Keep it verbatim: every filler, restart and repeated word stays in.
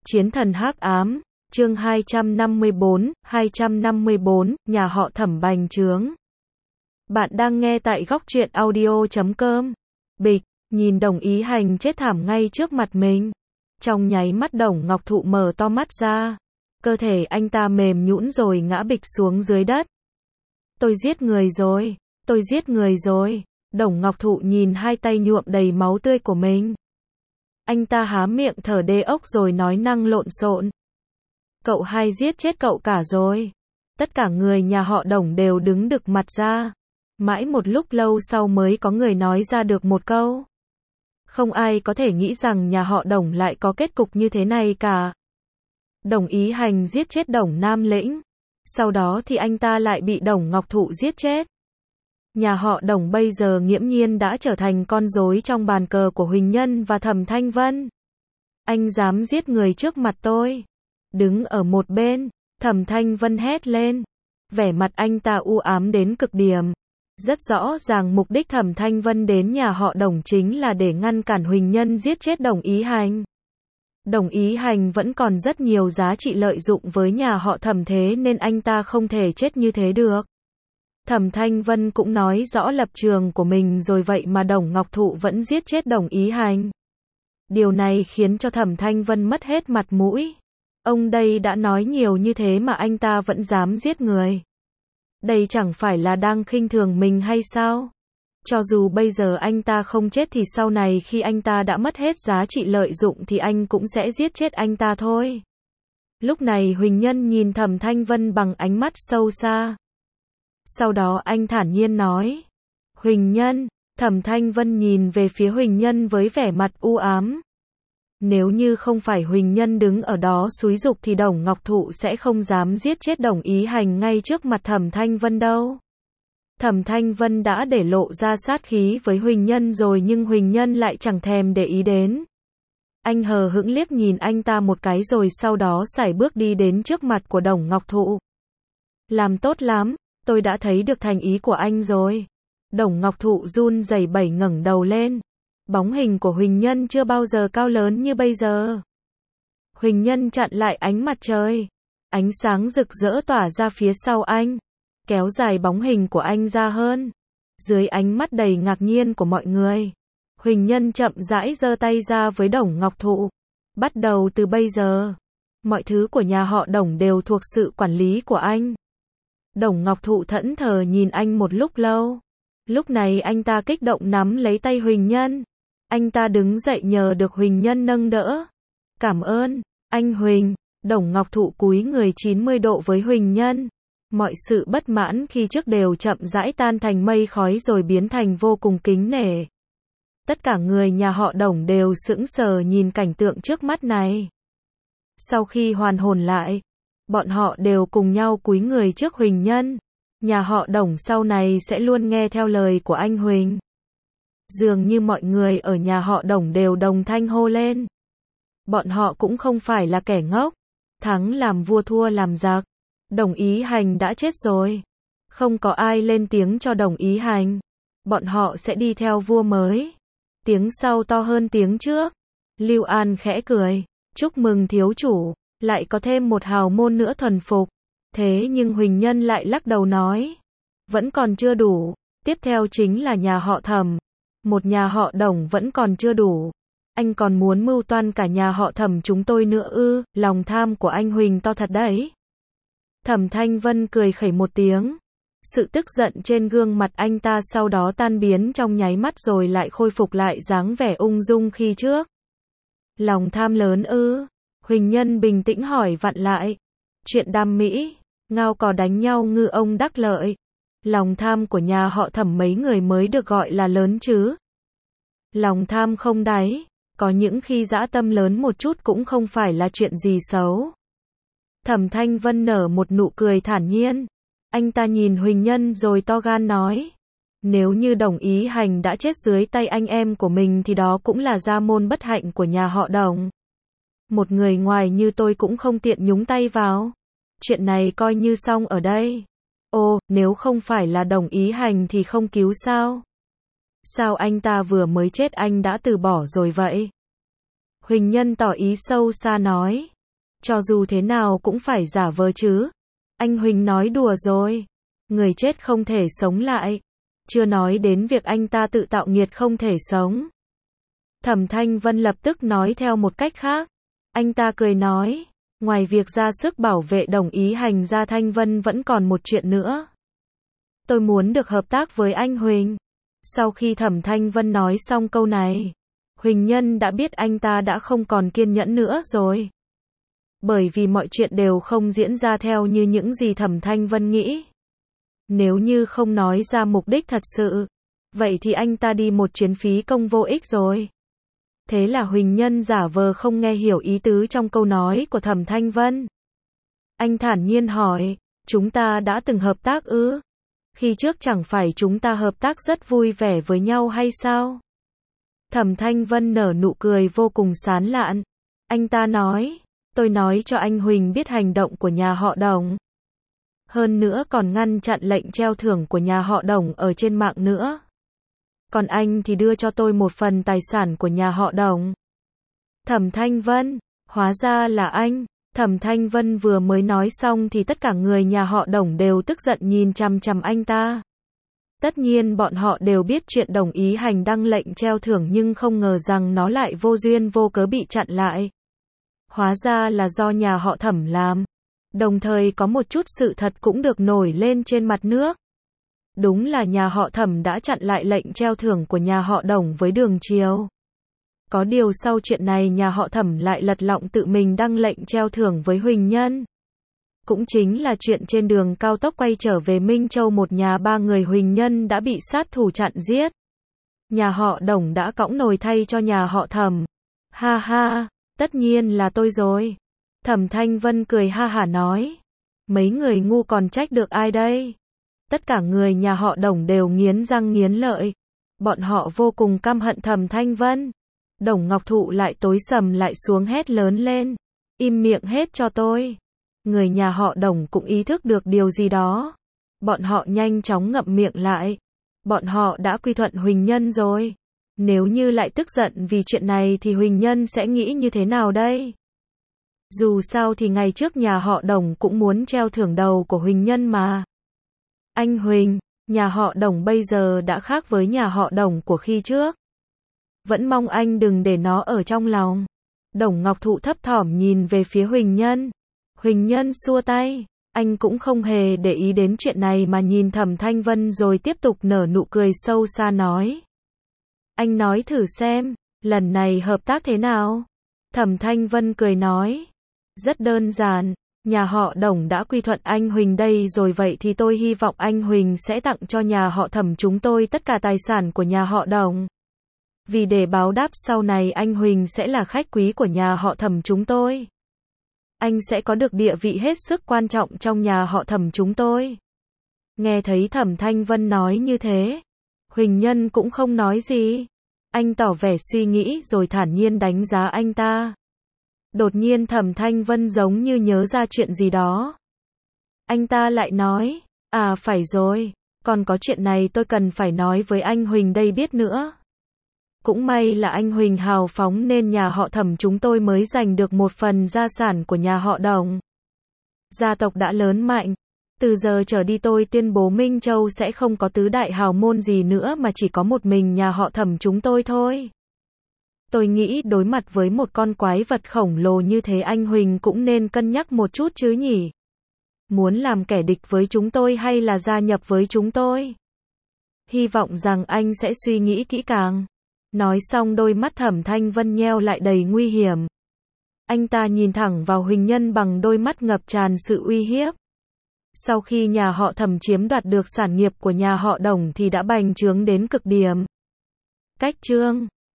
Chiến thần hắc ám, chương hai trăm năm mươi bốn, hai trăm năm mươi bốn, nhà họ Thẩm bành trướng. Bạn đang nghe tại góc truyện audio chấm com. Bịch, nhìn Đồng Ý Hành chết thảm ngay trước mặt mình. Trong nháy mắt Đồng Ngọc Thụ mở to mắt ra. Cơ thể anh ta mềm nhũn rồi ngã bịch xuống dưới đất. Tôi giết người rồi, tôi giết người rồi. Đồng Ngọc Thụ nhìn hai tay nhuộm đầy máu tươi của mình. Anh ta há miệng thở đê ốc rồi nói năng lộn xộn. Cậu hai giết chết cậu cả rồi. Tất cả người nhà họ Đồng đều đứng đực mặt ra. Mãi một lúc lâu sau mới có người nói ra được một câu. Không ai có thể nghĩ rằng nhà họ Đồng lại có kết cục như thế này cả. Đồng Ý Hành giết chết Đồng Nam Lĩnh. Sau đó thì anh ta lại bị Đồng Ngọc Thụ giết chết. Nhà họ Đồng bây giờ nghiễm nhiên đã trở thành con rối trong bàn cờ của Huỳnh Nhân và Thẩm Thanh Vân. Anh dám giết người trước mặt tôi. Đứng ở một bên, Thẩm Thanh Vân hét lên. Vẻ mặt anh ta u ám đến cực điểm. Rất rõ ràng mục đích Thẩm Thanh Vân đến nhà họ Đồng chính là để ngăn cản Huỳnh Nhân giết chết Đồng Ý Hành. Đồng Ý Hành vẫn còn rất nhiều giá trị lợi dụng với nhà họ Thẩm, thế nên anh ta không thể chết như thế được. Thẩm Thanh Vân cũng nói rõ lập trường của mình rồi, vậy mà Đồng Ngọc Thụ vẫn giết chết Đồng Ý Hành. Điều này khiến cho Thẩm Thanh Vân mất hết mặt mũi. Ông đây đã nói nhiều như thế mà anh ta vẫn dám giết người. Đây chẳng phải là đang khinh thường mình hay sao? Cho dù bây giờ anh ta không chết thì sau này khi anh ta đã mất hết giá trị lợi dụng thì anh cũng sẽ giết chết anh ta thôi. Lúc này Huỳnh Nhân nhìn Thẩm Thanh Vân bằng ánh mắt sâu xa. Sau đó anh thản nhiên nói. Huỳnh Nhân. Thẩm Thanh Vân nhìn về phía Huỳnh Nhân với vẻ mặt u ám. Nếu như không phải Huỳnh Nhân đứng ở đó xúi giục thì Đồng Ngọc Thụ sẽ không dám giết chết Đồng Ý Hành ngay trước mặt Thẩm Thanh Vân đâu. Thẩm Thanh Vân đã để lộ ra sát khí với Huỳnh Nhân rồi nhưng Huỳnh Nhân lại chẳng thèm để ý đến. Anh hờ hững liếc nhìn anh ta một cái rồi sau đó sải bước đi đến trước mặt của Đồng Ngọc Thụ. Làm tốt lắm, tôi đã thấy được thành ý của anh rồi. Đồng Ngọc Thụ run rẩy bẩy ngẩng đầu lên. Bóng hình của Huỳnh Nhân chưa bao giờ cao lớn như bây giờ. Huỳnh Nhân chặn lại ánh mặt trời. Ánh sáng rực rỡ tỏa ra phía sau anh. Kéo dài bóng hình của anh ra hơn. Dưới ánh mắt đầy ngạc nhiên của mọi người, Huỳnh Nhân chậm rãi giơ tay ra với Đồng Ngọc Thụ. Bắt đầu từ bây giờ, mọi thứ của nhà họ Đồng đều thuộc sự quản lý của anh. Đồng Ngọc Thụ thẫn thờ nhìn anh một lúc lâu. Lúc này anh ta kích động nắm lấy tay Huỳnh Nhân. Anh ta đứng dậy nhờ được Huỳnh Nhân nâng đỡ. Cảm ơn, anh Huỳnh. Đồng Ngọc Thụ cúi người chín mươi độ với Huỳnh Nhân. Mọi sự bất mãn khi trước đều chậm rãi tan thành mây khói rồi biến thành vô cùng kính nể. Tất cả người nhà họ Đồng đều sững sờ nhìn cảnh tượng trước mắt này. Sau khi hoàn hồn lại, bọn họ đều cùng nhau cúi người trước Huỳnh Nhân. Nhà họ Đồng sau này sẽ luôn nghe theo lời của anh Huỳnh. Dường như mọi người ở nhà họ Đồng đều đồng thanh hô lên. Bọn họ cũng không phải là kẻ ngốc. Thắng làm vua thua làm giặc. Đồng Ý Hành đã chết rồi. Không có ai lên tiếng cho Đồng Ý Hành. Bọn họ sẽ đi theo vua mới. Tiếng sau to hơn tiếng trước. Lưu An khẽ cười. Chúc mừng thiếu chủ. Lại có thêm một hào môn nữa thuần phục. Thế nhưng Huỳnh Nhân lại lắc đầu nói. Vẫn còn chưa đủ. Tiếp theo chính là nhà họ Thẩm. Một nhà họ Đồng vẫn còn chưa đủ. Anh còn muốn mưu toan cả nhà họ Thẩm chúng tôi nữa ư? Lòng tham của anh Huỳnh to thật đấy. Thẩm Thanh Vân cười khẩy một tiếng. Sự tức giận trên gương mặt anh ta sau đó tan biến trong nháy mắt rồi lại khôi phục lại dáng vẻ ung dung khi trước. Lòng tham lớn ư? Huỳnh Nhân bình tĩnh hỏi vặn lại. Chuyện đam mỹ, ngao cò đánh nhau ngư ông đắc lợi. Lòng tham của nhà họ Thẩm mấy người mới được gọi là lớn chứ. Lòng tham không đáy, có những khi dã tâm lớn một chút cũng không phải là chuyện gì xấu. Thẩm Thanh Vân nở một nụ cười thản nhiên. Anh ta nhìn Huỳnh Nhân rồi to gan nói. Nếu như Đồng Ý Hành đã chết dưới tay anh em của mình thì đó cũng là gia môn bất hạnh của nhà họ Đồng. Một người ngoài như tôi cũng không tiện nhúng tay vào. Chuyện này coi như xong ở đây. Ồ, nếu không phải là Đồng Ý Hành thì không cứu sao? Sao anh ta vừa mới chết anh đã từ bỏ rồi vậy? Huỳnh Nhân tỏ ý sâu xa nói. Cho dù thế nào cũng phải giả vờ chứ. Anh Huỳnh nói đùa rồi. Người chết không thể sống lại. Chưa nói đến việc anh ta tự tạo nghiệt không thể sống. Thẩm Thanh Vân lập tức nói theo một cách khác. Anh ta cười nói, ngoài việc ra sức bảo vệ đồng ý hành gia Thanh Vân vẫn còn một chuyện nữa. Tôi muốn được hợp tác với anh Huỳnh. Sau khi Thẩm Thanh Vân nói xong câu này, Huỳnh Nhân đã biết anh ta đã không còn kiên nhẫn nữa rồi. Bởi vì mọi chuyện đều không diễn ra theo như những gì Thẩm Thanh Vân nghĩ. Nếu như không nói ra mục đích thật sự, vậy thì anh ta đi một chuyến phí công vô ích rồi. Thế là Huỳnh Nhân giả vờ không nghe hiểu ý tứ trong câu nói của Thẩm Thanh Vân. Anh thản nhiên hỏi, chúng ta đã từng hợp tác ư? Khi trước chẳng phải chúng ta hợp tác rất vui vẻ với nhau hay sao? Thẩm Thanh Vân nở nụ cười vô cùng sán lạn. Anh ta nói, tôi nói cho anh Huỳnh biết hành động của nhà họ Đồng. Hơn nữa còn ngăn chặn lệnh treo thưởng của nhà họ Đồng ở trên mạng nữa. Còn anh thì đưa cho tôi một phần tài sản của nhà họ Đồng. Thẩm Thanh Vân, hóa ra là anh. Thẩm Thanh Vân vừa mới nói xong thì tất cả người nhà họ Đồng đều tức giận nhìn chằm chằm anh ta. Tất nhiên bọn họ đều biết chuyện đồng ý hành đăng lệnh treo thưởng nhưng không ngờ rằng nó lại vô duyên vô cớ bị chặn lại. Hóa ra là do nhà họ Thẩm làm. Đồng thời có một chút sự thật cũng được nổi lên trên mặt nước. Đúng là nhà họ Thẩm đã chặn lại lệnh treo thưởng của nhà họ Đồng với Đường Chiều. Có điều sau chuyện này nhà họ Thẩm lại lật lọng tự mình đăng lệnh treo thưởng với Huỳnh Nhân. Cũng chính là chuyện trên đường cao tốc quay trở về Minh Châu một nhà ba người Huỳnh Nhân đã bị sát thủ chặn giết. Nhà họ Đồng đã cõng nồi thay cho nhà họ Thẩm. Ha ha, tất nhiên là tôi rồi. Thẩm Thanh Vân cười ha hả nói. Mấy người ngu còn trách được ai đây? Tất cả người nhà họ Đồng đều nghiến răng nghiến lợi. Bọn họ vô cùng căm hận Thẩm Thanh Vân. Đồng Ngọc Thụ lại tối sầm lại xuống hét lớn lên. Im miệng hết cho tôi. Người nhà họ Đồng cũng ý thức được điều gì đó. Bọn họ nhanh chóng ngậm miệng lại. Bọn họ đã quy thuận Huỳnh Nhân rồi. Nếu như lại tức giận vì chuyện này thì Huỳnh Nhân sẽ nghĩ như thế nào đây? Dù sao thì ngày trước nhà họ Đồng cũng muốn treo thưởng đầu của Huỳnh Nhân mà. Anh Huỳnh, nhà họ Đồng bây giờ đã khác với nhà họ Đồng của khi trước. Vẫn mong anh đừng để nó ở trong lòng. Đồng Ngọc Thụ thấp thỏm nhìn về phía Huỳnh Nhân. Huỳnh Nhân xua tay. Anh cũng không hề để ý đến chuyện này mà nhìn Thẩm Thanh Vân rồi tiếp tục nở nụ cười sâu xa nói. Anh nói thử xem, lần này hợp tác thế nào? Thẩm Thanh Vân cười nói. Rất đơn giản, nhà họ Đồng đã quy thuận anh Huỳnh đây rồi vậy thì tôi hy vọng anh Huỳnh sẽ tặng cho nhà họ Thẩm chúng tôi tất cả tài sản của nhà họ Đồng. Vì để báo đáp sau này anh Huỳnh sẽ là khách quý của nhà họ Thẩm chúng tôi. Anh sẽ có được địa vị hết sức quan trọng trong nhà họ Thẩm chúng tôi. Nghe thấy Thẩm Thanh Vân nói như thế, Huỳnh Nhân cũng không nói gì. Anh tỏ vẻ suy nghĩ rồi thản nhiên đánh giá anh ta. Đột nhiên Thẩm Thanh Vân giống như nhớ ra chuyện gì đó. Anh ta lại nói, à phải rồi, còn có chuyện này tôi cần phải nói với anh Huỳnh đây biết nữa. Cũng may là anh Huỳnh hào phóng nên nhà họ Thẩm chúng tôi mới giành được một phần gia sản của nhà họ Đồng. Gia tộc đã lớn mạnh. Từ giờ trở đi tôi tuyên bố Minh Châu sẽ không có tứ đại hào môn gì nữa mà chỉ có một mình nhà họ Thẩm chúng tôi thôi. Tôi nghĩ đối mặt với một con quái vật khổng lồ như thế anh Huỳnh cũng nên cân nhắc một chút chứ nhỉ. Muốn làm kẻ địch với chúng tôi hay là gia nhập với chúng tôi? Hy vọng rằng anh sẽ suy nghĩ kỹ càng. Nói xong đôi mắt Thẩm Thanh Vân nheo lại đầy nguy hiểm. Anh ta nhìn thẳng vào Huỳnh Nhân bằng đôi mắt ngập tràn sự uy hiếp. Sau khi nhà họ Thẩm chiếm đoạt được sản nghiệp của nhà họ Đồng thì đã bành trướng đến cực điểm. Cách chương